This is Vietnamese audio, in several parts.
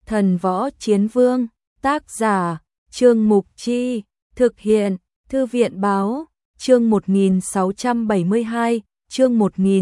Thần Võ Chiến Vương, tác giả, Trương Mục Chi, thực hiện, Thư viện Báo, chương 1672, chương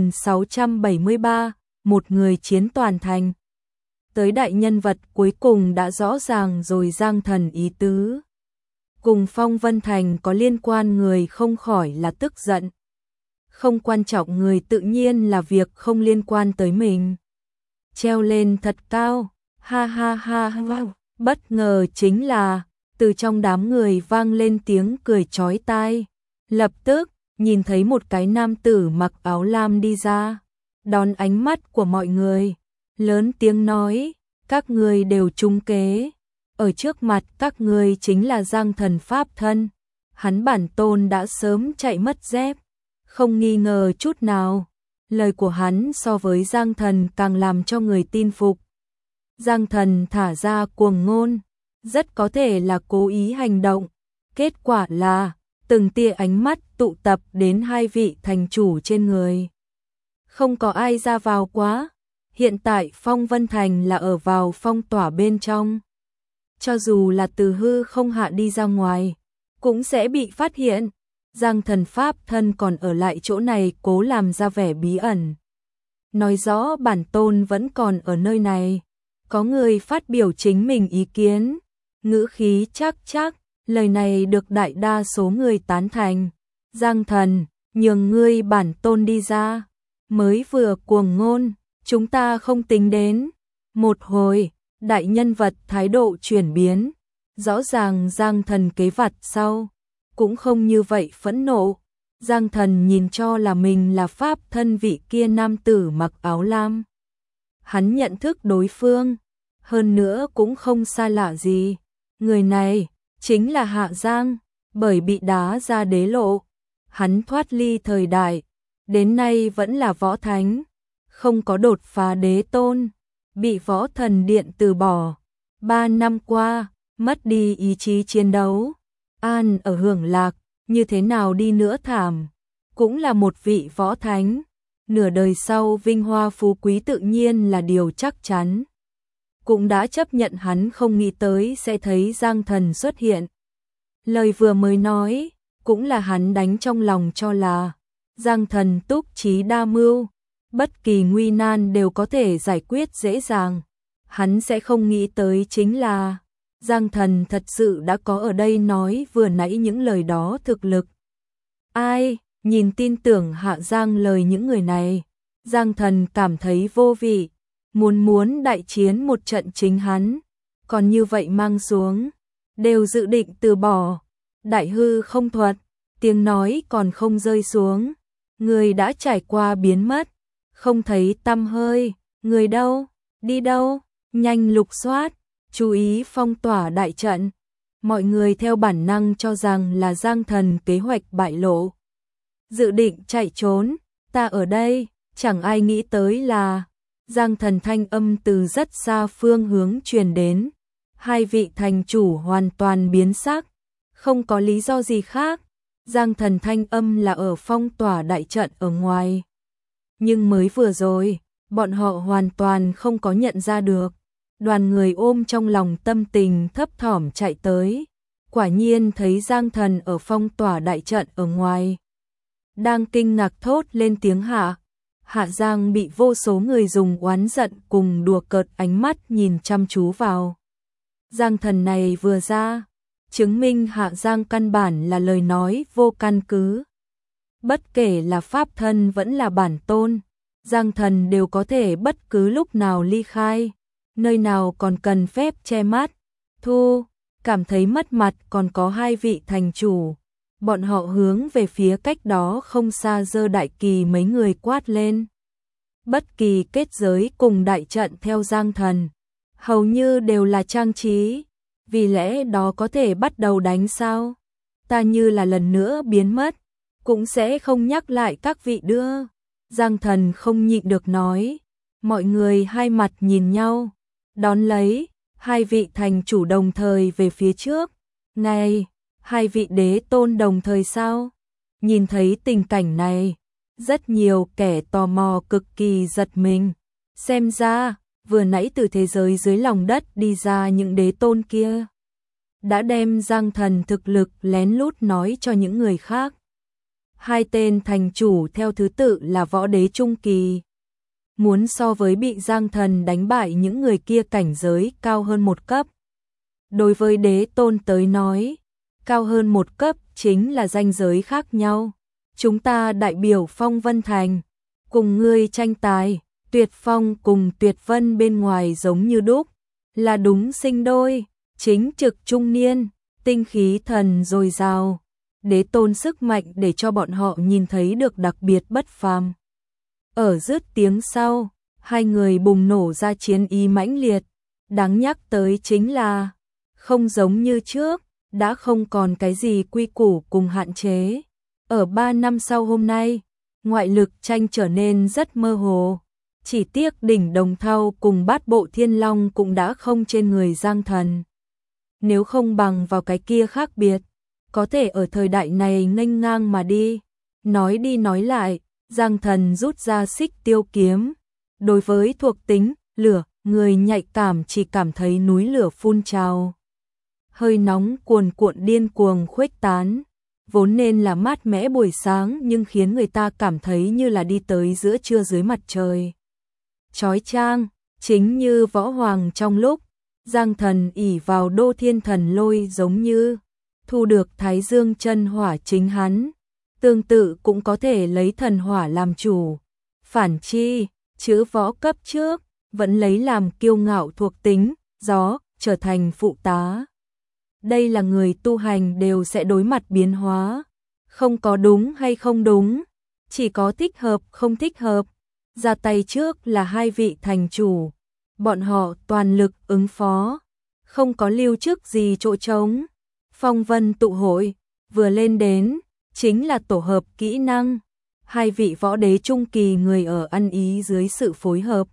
1673, một người chiến toàn thành. Tới đại nhân vật cuối cùng đã rõ ràng rồi. Giang Thần ý tứ cùng Phong Vân Thành có liên quan người không khỏi là tức giận. Không quan trọng người tự nhiên là việc không liên quan tới mình. Treo lên thật cao, ha ha ha ha. Bất ngờ chính là từ trong đám người vang lên tiếng cười chói tai. Lập tức nhìn thấy một cái nam tử mặc áo lam đi ra, đón ánh mắt của mọi người, lớn tiếng nói: các người đều trúng kế. Ở trước mặt các người chính là Giang Thần pháp thân. Hắn bản tôn đã sớm chạy mất dép, không nghi ngờ chút nào. Lời của hắn so với Giang Thần càng làm cho người tin phục. Giang Thần thả ra cuồng ngôn, rất có thể là cố ý hành động. Kết quả là từng tia ánh mắt tụ tập đến hai vị thành chủ trên người. Không có ai ra vào quá. Hiện tại Phong Vân Thành là ở vào phong tỏa bên trong. Cho dù là từ hư không hạ đi ra ngoài, cũng sẽ bị phát hiện. Giang Thần pháp thân còn ở lại chỗ này cố làm ra vẻ bí ẩn. Nói rõ bản tôn vẫn còn ở nơi này. Có người phát biểu chính mình ý kiến, ngữ khí chắc, lời này được đại đa số người tán thành. Giang Thần, nhường ngươi bản tôn đi ra. Mới vừa cuồng ngôn, chúng ta không tính đến. Một hồi, đại nhân vật thái độ chuyển biến. Rõ ràng Giang Thần kế vặt sau cũng không như vậy phẫn nộ. Giang Thần nhìn cho là mình là pháp thân vị kia nam tử mặc áo lam. Hắn nhận thức đối phương, hơn nữa cũng không xa lạ gì. Người này chính là Hạ Giang, bởi bị đá ra đế lộ, hắn thoát ly thời đại, đến nay vẫn là võ thánh, không có đột phá đế tôn, bị võ thần điện từ bỏ. 3 năm qua, mất đi ý chí chiến đấu, an ở hưởng lạc, như thế nào đi nữa thảm, cũng là một vị võ thánh. Nửa đời sau vinh hoa phú quý tự nhiên là điều chắc chắn. Cũng đã chấp nhận hắn không nghĩ tới sẽ thấy Giang Thần xuất hiện. Lời vừa mới nói, cũng là hắn đánh trong lòng cho là Giang Thần túc trí đa mưu, bất kỳ nguy nan đều có thể giải quyết dễ dàng. Hắn sẽ không nghĩ tới chính là Giang Thần thật sự đã có ở đây nói vừa nãy những lời đó thực lực. Ai nhìn tin tưởng Hạ Giang lời những người này, Giang Thần cảm thấy vô vị. Muốn đại chiến một trận chính hắn, còn như vậy mang xuống, đều dự định từ bỏ. Đại hư không thuật, tiếng nói còn không rơi xuống, người đã trải qua biến mất, không thấy tăm hơi. Người đâu, đi đâu, nhanh lục soát, chú ý phong tỏa đại trận. Mọi người theo bản năng cho rằng là Giang Thần kế hoạch bại lộ, dự định chạy trốn. Ta ở đây, chẳng ai nghĩ tới là Giang Thần thanh âm từ rất xa phương hướng truyền đến. Hai vị thành chủ hoàn toàn biến sắc, không có lý do gì khác. Giang Thần thanh âm là ở phong tỏa đại trận ở ngoài. Nhưng mới vừa rồi, bọn họ hoàn toàn không có nhận ra được. Đoàn người ôm trong lòng tâm tình thấp thỏm chạy tới. Quả nhiên thấy Giang Thần ở phong tỏa đại trận ở ngoài. Đang kinh ngạc thốt lên tiếng Hạ Giang bị vô số người dùng oán giận cùng đùa cợt ánh mắt nhìn chăm chú vào. Giang Thần này vừa ra, chứng minh Hạ Giang căn bản là lời nói vô căn cứ. Bất kể là pháp thân vẫn là bản tôn, Giang Thần đều có thể bất cứ lúc nào ly khai, nơi nào còn cần phép che mắt. Cảm thấy mất mặt còn có hai vị thành chủ. Bọn họ hướng về phía cách đó không xa giơ đại kỳ mấy người quát lên. Bất kỳ kết giới cùng đại trận theo Giang Thần, hầu như đều là trang trí, vì lẽ đó có thể bắt đầu đánh sao? Ta như là lần nữa biến mất, cũng sẽ không nhắc lại các vị đưa. Giang Thần không nhịn được nói. Mọi người hai mặt nhìn nhau, đón lấy, hai vị thành chủ đồng thời về phía trước. Này, hai vị đế tôn đồng thời sao? Nhìn thấy tình cảnh này, rất nhiều kẻ tò mò cực kỳ giật mình. Xem ra, vừa nãy từ thế giới dưới lòng đất đi ra những đế tôn kia, đã đem Giang Thần thực lực lén lút nói cho những người khác. Hai tên thành chủ theo thứ tự là võ đế trung kỳ. Muốn so với bị Giang Thần đánh bại những người kia cảnh giới cao hơn một cấp. Đối với đế tôn tới nói, cao hơn một cấp chính là ranh giới khác nhau. Chúng ta đại biểu Phong Vân Thành, cùng ngươi tranh tài, Tuyệt Phong cùng Tuyệt Vân bên ngoài giống như đúc, là đúng sinh đôi, chính trực trung niên, tinh khí thần dồi dào. Đế tôn sức mạnh để cho bọn họ nhìn thấy được đặc biệt bất phàm. Ở dứt tiếng sau, hai người bùng nổ ra chiến ý mãnh liệt. Đáng nhắc tới chính là, không giống như trước, đã không còn cái gì quy củ cùng hạn chế. Ở 3 năm sau hôm nay, ngoại lực tranh trở nên rất mơ hồ. Chỉ tiếc đỉnh Đồng Thau cùng Bát Bộ Thiên Long cũng đã không trên người Giang Thần. Nếu không bằng vào cái kia khác biệt, có thể ở thời đại này nghênh ngang mà đi. Nói đi nói lại, Giang Thần rút ra Xích Tiêu kiếm. Đối với thuộc tính lửa, người nhạy cảm chỉ cảm thấy núi lửa phun trào. Hơi nóng cuồn cuộn điên cuồng khuếch tán. Vốn nên là mát mẻ buổi sáng nhưng khiến người ta cảm thấy như là đi tới giữa trưa dưới mặt trời. Chói chang, chính như võ hoàng trong lúc Giang Thần ỷ vào Đô Thiên Thần Lôi giống như thu được Thái Dương chân hỏa chính hắn, tương tự cũng có thể lấy thần hỏa làm chủ. Phản chi, chữ võ cấp trước, vẫn lấy làm kiêu ngạo thuộc tính, gió, trở thành phụ tá. Đây là người tu hành đều sẽ đối mặt biến hóa, không có đúng hay không đúng, chỉ có thích hợp không thích hợp. Ra tay trước là hai vị thành chủ, bọn họ toàn lực ứng phó, không có lưu trước gì chỗ trống. Phong Vân tụ hội, vừa lên đến, chính là tổ hợp kỹ năng. Hai vị võ đế trung kỳ người ở ăn ý dưới sự phối hợp.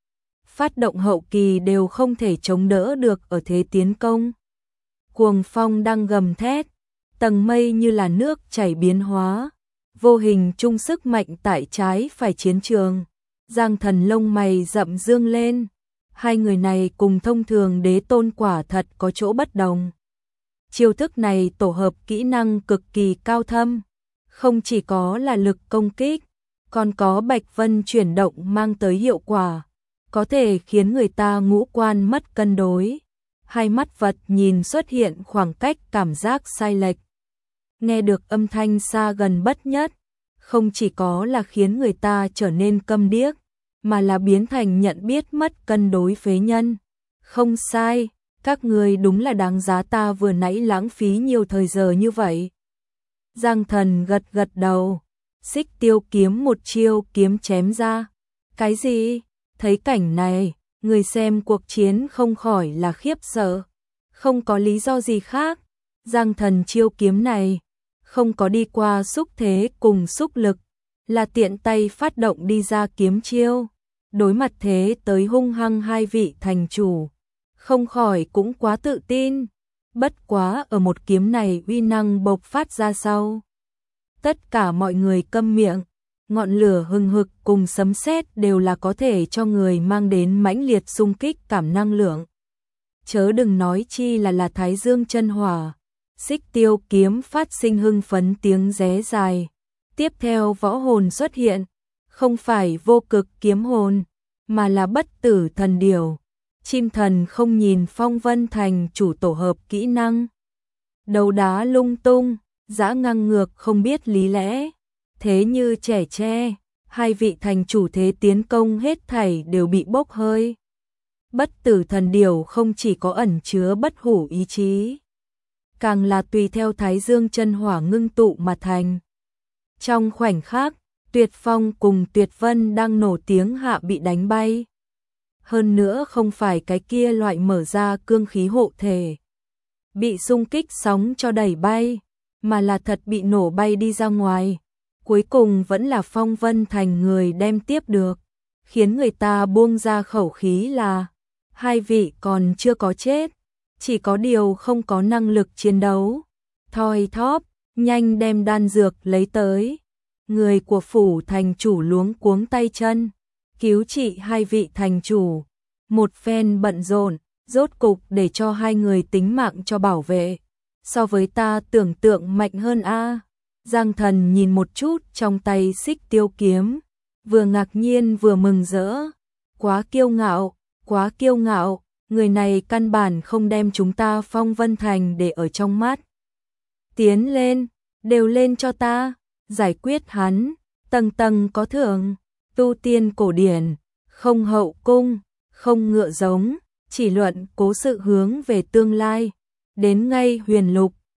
Phát động hậu kỳ đều không thể chống đỡ được ở thế tiến công. Cuồng phong đang gầm thét, tầng mây như là nước chảy biến hóa. Vô hình chung sức mạnh tại trái phải chiến trường. Giang Thần lông mày rậm dương lên. Hai người này cùng thông thường đế tôn quả thật có chỗ bất đồng. Chiêu thức này tổ hợp kỹ năng cực kỳ cao thâm, không chỉ có là lực công kích, còn có Bạch Vân chuyển động mang tới hiệu quả, có thể khiến người ta ngũ quan mất cân đối, hai mắt vật nhìn xuất hiện khoảng cách cảm giác sai lệch. Nghe được âm thanh xa gần bất nhất, không chỉ có là khiến người ta trở nên câm điếc, mà là biến thành nhận biết mất cân đối phế nhân. Không sai, các người đúng là đáng giá ta vừa nãy lãng phí nhiều thời giờ như vậy. Giang Thần gật gật đầu, Xích Tiêu kiếm một chiêu kiếm chém ra. Cái gì? Thấy cảnh này, người xem cuộc chiến không khỏi là khiếp sợ. Không có lý do gì khác, Giang Thần chiêu kiếm này không có đi qua xúc thế cùng xúc lực, là tiện tay phát động đi ra kiếm chiêu. Đối mặt thế tới hung hăng hai vị thành chủ, không khỏi cũng quá tự tin. Bất quá ở một kiếm này uy năng bộc phát ra sau, tất cả mọi người câm miệng. Ngọn lửa hừng hực cùng sấm sét đều là có thể cho người mang đến mãnh liệt xung kích cảm năng lượng. Chớ đừng nói chi là Thái Dương chân hỏa. Xích Tiêu kiếm phát sinh hưng phấn tiếng ré dài. Tiếp theo võ hồn xuất hiện, không phải vô cực kiếm hồn, mà là bất tử thần điểu. Chim thần không nhìn Phong Vân Thành chủ tổ hợp kỹ năng. Đầu đá lung tung, dã ngang ngược không biết lý lẽ. Thế như trẻ tre, hai vị thành chủ thế tiến công hết thảy đều bị bốc hơi. Bất tử thần điểu không chỉ có ẩn chứa bất hủ ý chí, càng là tùy theo Thái Dương chân hỏa ngưng tụ mà thành. Trong khoảnh khắc, Tuyệt Phong cùng Tuyệt Vân đang nổ tiếng hạ bị đánh bay. Hơn nữa không phải cái kia loại mở ra cương khí hộ thể, bị xung kích sóng cho đẩy bay, mà là thật bị nổ bay đi ra ngoài. Cuối cùng vẫn là Phong Vân Thành người đem tiếp được, khiến người ta buông ra khẩu khí là hai vị còn chưa có chết, chỉ có điều không có năng lực chiến đấu. Thoi thóp, nhanh đem đan dược lấy tới. Người của phủ thành chủ luống cuống tay chân, cứu trị hai vị thành chủ. Một phen bận rộn, rốt cục để cho hai người tính mạng cho bảo vệ. So với ta tưởng tượng mạnh hơn a. Giang Thần nhìn một chút trong tay xích tiêu kiếm, vừa ngạc nhiên vừa mừng rỡ. Quá kiêu ngạo, người này căn bản không đem chúng ta Phong Vân Thành để ở trong mắt. Tiến lên, đều lên cho ta, giải quyết hắn, tầng tầng có thưởng, tu tiên cổ điển, không hậu cung, không ngựa giống, chỉ luận cố sự hướng về tương lai. Đến ngay Huyền Lục,